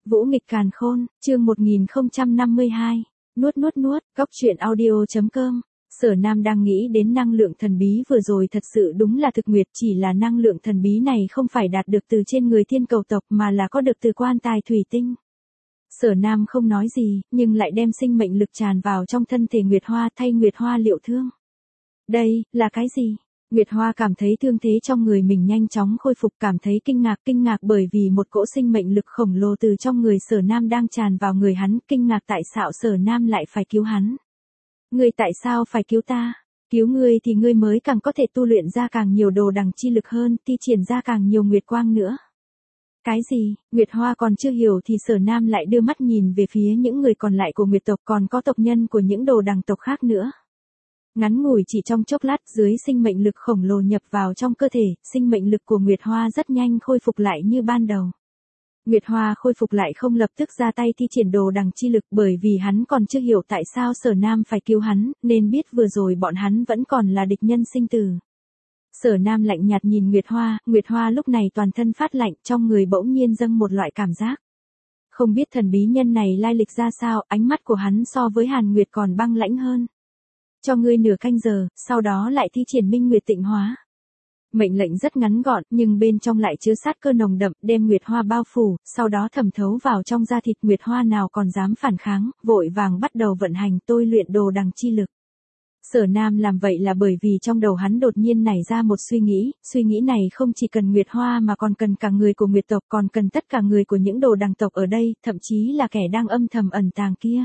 Vũ nghịch càn khôn, chương 1052. Nuốt, Góc truyện audio.com. Sở Nam đang nghĩ đến năng lượng thần bí vừa rồi, thật sự đúng là thực nguyệt, chỉ là năng lượng thần bí này không phải đạt được từ trên người thiên cầu tộc mà là có được từ quan tài thủy tinh. Sở Nam không nói gì, nhưng lại đem sinh mệnh lực tràn vào trong thân thể Nguyệt Hoa, thay Nguyệt Hoa liệu thương. Đây, là cái gì? Nguyệt Hoa cảm thấy thương thế trong người mình nhanh chóng khôi phục, cảm thấy kinh ngạc bởi vì một cỗ sinh mệnh lực khổng lồ từ trong người Sở Nam đang tràn vào người hắn, kinh ngạc tại sao Sở Nam lại phải cứu hắn. Ngươi tại sao phải cứu ta? Cứu ngươi thì ngươi mới càng có thể tu luyện ra càng nhiều đồ đằng chi lực hơn, thi triển ra càng nhiều nguyệt quang nữa. Cái gì? Nguyệt Hoa còn chưa hiểu thì Sở Nam lại đưa mắt nhìn về phía những người còn lại của Nguyệt tộc, còn có tộc nhân của những đồ đằng tộc khác nữa. Ngắn ngủi chỉ trong chốc lát, dưới sinh mệnh lực khổng lồ nhập vào trong cơ thể, sinh mệnh lực của Nguyệt Hoa rất nhanh khôi phục lại như ban đầu. Nguyệt Hoa khôi phục lại không lập tức ra tay thi triển đồ đằng chi lực, bởi vì hắn còn chưa hiểu tại sao Sở Nam phải cứu hắn, nên biết vừa rồi bọn hắn vẫn còn là địch nhân sinh tử. Sở Nam lạnh nhạt nhìn Nguyệt Hoa lúc này toàn thân phát lạnh, trong người bỗng nhiên dâng một loại cảm giác. Không biết thần bí nhân này lai lịch ra sao, ánh mắt của hắn so với Hàn Nguyệt còn băng lãnh hơn. Cho ngươi nửa canh giờ, sau đó lại thi triển Minh Nguyệt Tịnh Hóa. Mệnh lệnh rất ngắn gọn, nhưng bên trong lại chứa sát cơ nồng đậm, đem Nguyệt Hoa bao phủ, sau đó thẩm thấu vào trong da thịt. Nguyệt Hoa nào còn dám phản kháng, vội vàng bắt đầu vận hành tôi luyện đồ đằng chi lực. Sở Nam làm vậy là bởi vì trong đầu hắn đột nhiên nảy ra một suy nghĩ này không chỉ cần Nguyệt Hoa mà còn cần cả người của Nguyệt tộc, còn cần tất cả người của những đồ đằng tộc ở đây, thậm chí là kẻ đang âm thầm ẩn tàng kia.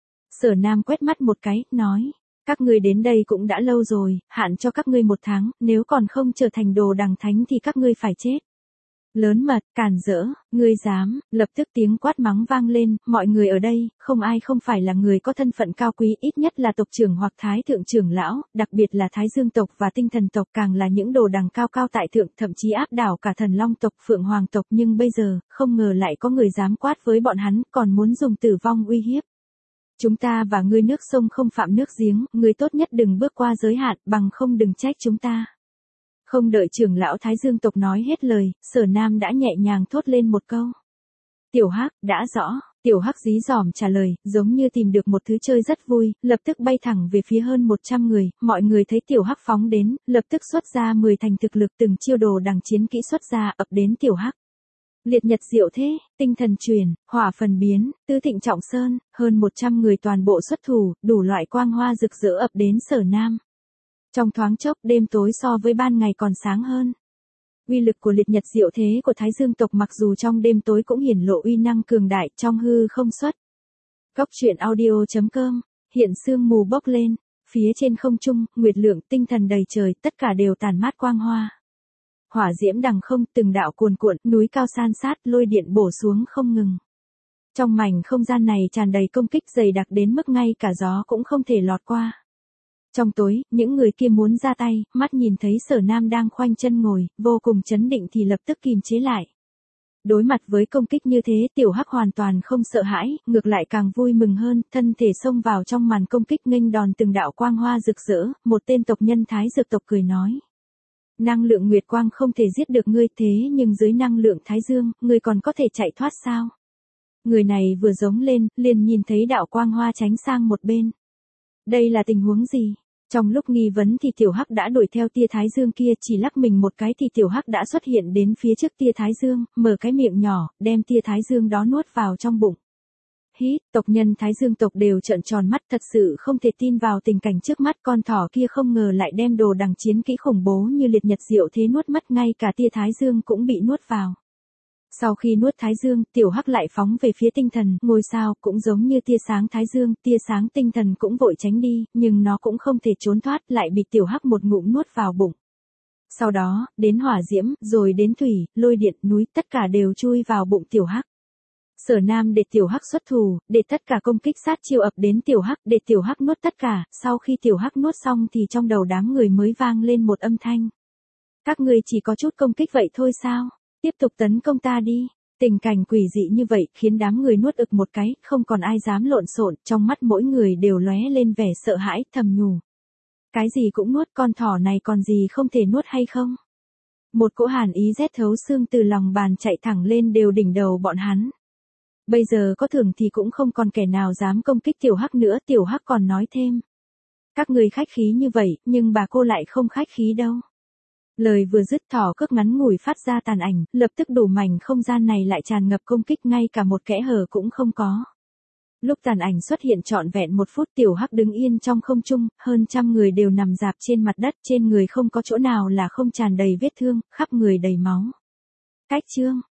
Sở Nam quét mắt một cái, nói. Các ngươi đến đây cũng đã lâu rồi, hạn cho các ngươi 1 tháng, nếu còn không trở thành đồ đằng thánh thì các ngươi phải chết. Lớn mật, cản rỡ, ngươi dám, lập tức tiếng quát mắng vang lên, mọi người ở đây, không ai không phải là người có thân phận cao quý, ít nhất là tộc trưởng hoặc thái thượng trưởng lão, đặc biệt là Thái Dương tộc và Tinh Thần tộc, càng là những đồ đằng cao tại thượng, thậm chí áp đảo cả Thần Long tộc, Phượng Hoàng tộc, nhưng bây giờ, không ngờ lại có người dám quát với bọn hắn, còn muốn dùng tử vong uy hiếp. Chúng ta và ngươi nước sông không phạm nước giếng, ngươi tốt nhất đừng bước qua giới hạn, bằng không đừng trách chúng ta. Không đợi trưởng lão Thái Dương tộc nói hết lời, Sở Nam đã nhẹ nhàng thốt lên một câu. Tiểu Hắc, đã rõ. Tiểu Hắc dí dỏm trả lời, giống như tìm được một thứ chơi rất vui, lập tức bay thẳng về phía hơn 100 người, mọi người thấy Tiểu Hắc phóng đến, lập tức xuất ra 10 thành thực lực, từng chiêu đồ đằng chiến kỹ xuất ra, ập đến Tiểu Hắc. Liệt nhật diệu thế, tinh thần truyền, hỏa phần biến, tư thịnh trọng sơn, hơn 100 người toàn bộ xuất thủ, đủ loại quang hoa rực rỡ ập đến Sở Nam. Trong thoáng chốc, đêm tối so với ban ngày còn sáng hơn. Uy lực của liệt nhật diệu thế của Thái Dương tộc mặc dù trong đêm tối cũng hiển lộ uy năng cường đại, trong hư không xuất. Góc truyện audio.com, hiện sương mù bốc lên, phía trên không trung, nguyệt lượng, tinh thần đầy trời, tất cả đều tản mát quang hoa. Hỏa diễm đằng không, từng đạo cuồn cuộn, núi cao san sát, lôi điện bổ xuống không ngừng. Trong mảnh không gian này tràn đầy công kích dày đặc đến mức ngay cả gió cũng không thể lọt qua. Trong tối, những người kia muốn ra tay, mắt nhìn thấy Sở Nam đang khoanh chân ngồi, vô cùng chấn định thì lập tức kìm chế lại. Đối mặt với công kích như thế, Tiểu Hắc hoàn toàn không sợ hãi, ngược lại càng vui mừng hơn, thân thể xông vào trong màn công kích nghênh đòn từng đạo quang hoa rực rỡ. Một tên tộc nhân Thái Dược tộc cười nói. Năng lượng nguyệt quang không thể giết được ngươi, thế nhưng dưới năng lượng Thái Dương, ngươi còn có thể chạy thoát sao? Người này vừa giống lên, liền nhìn thấy đạo quang hoa tránh sang một bên. Đây là tình huống gì? Trong lúc nghi vấn thì Tiểu Hắc đã đuổi theo tia Thái Dương kia, chỉ lắc mình một cái thì Tiểu Hắc đã xuất hiện đến phía trước tia Thái Dương, mở cái miệng nhỏ, đem tia Thái Dương đó nuốt vào trong bụng. Hít, tộc nhân Thái Dương tộc đều trợn tròn mắt, thật sự không thể tin vào tình cảnh trước mắt, con thỏ kia không ngờ lại đem đồ đằng chiến kỹ khủng bố như liệt nhật diệu thế nuốt mất, ngay cả tia Thái Dương cũng bị nuốt vào. Sau khi nuốt Thái Dương, Tiểu Hắc lại phóng về phía tinh thần, ngôi sao, cũng giống như tia sáng Thái Dương, tia sáng tinh thần cũng vội tránh đi, nhưng nó cũng không thể trốn thoát, lại bị Tiểu Hắc một ngụm nuốt vào bụng. Sau đó, đến hỏa diễm, rồi đến thủy, lôi điện, núi, tất cả đều chui vào bụng Tiểu Hắc. Sở Nam để Tiểu Hắc xuất thủ, để tất cả công kích sát chiêu ập đến Tiểu Hắc, để Tiểu Hắc nuốt tất cả, sau khi Tiểu Hắc nuốt xong thì trong đầu đám người mới vang lên một âm thanh. Các ngươi chỉ có chút công kích vậy thôi sao? Tiếp tục tấn công ta đi. Tình cảnh quỷ dị như vậy khiến đám người nuốt ực một cái, không còn ai dám lộn xộn, trong mắt mỗi người đều lóe lên vẻ sợ hãi, thầm nhủ. Cái gì cũng nuốt, con thỏ này còn gì không thể nuốt hay không? Một cỗ hàn ý rét thấu xương từ lòng bàn chạy thẳng lên đều đỉnh đầu bọn hắn. Bây giờ có thưởng thì cũng không còn kẻ nào dám công kích Tiểu Hắc nữa, Tiểu Hắc còn nói thêm. Các người khách khí như vậy, nhưng bà cô lại không khách khí đâu. Lời vừa dứt thỏ cước ngắn ngủi phát ra tàn ảnh, lập tức đủ mảnh không gian này lại tràn ngập công kích ngay cả một kẽ hở cũng không có. Lúc tàn ảnh xuất hiện trọn vẹn 1 phút Tiểu Hắc đứng yên trong không trung, hơn trăm người đều nằm rạp trên mặt đất, trên người không có chỗ nào là không tràn đầy vết thương, khắp người đầy máu. Cách chương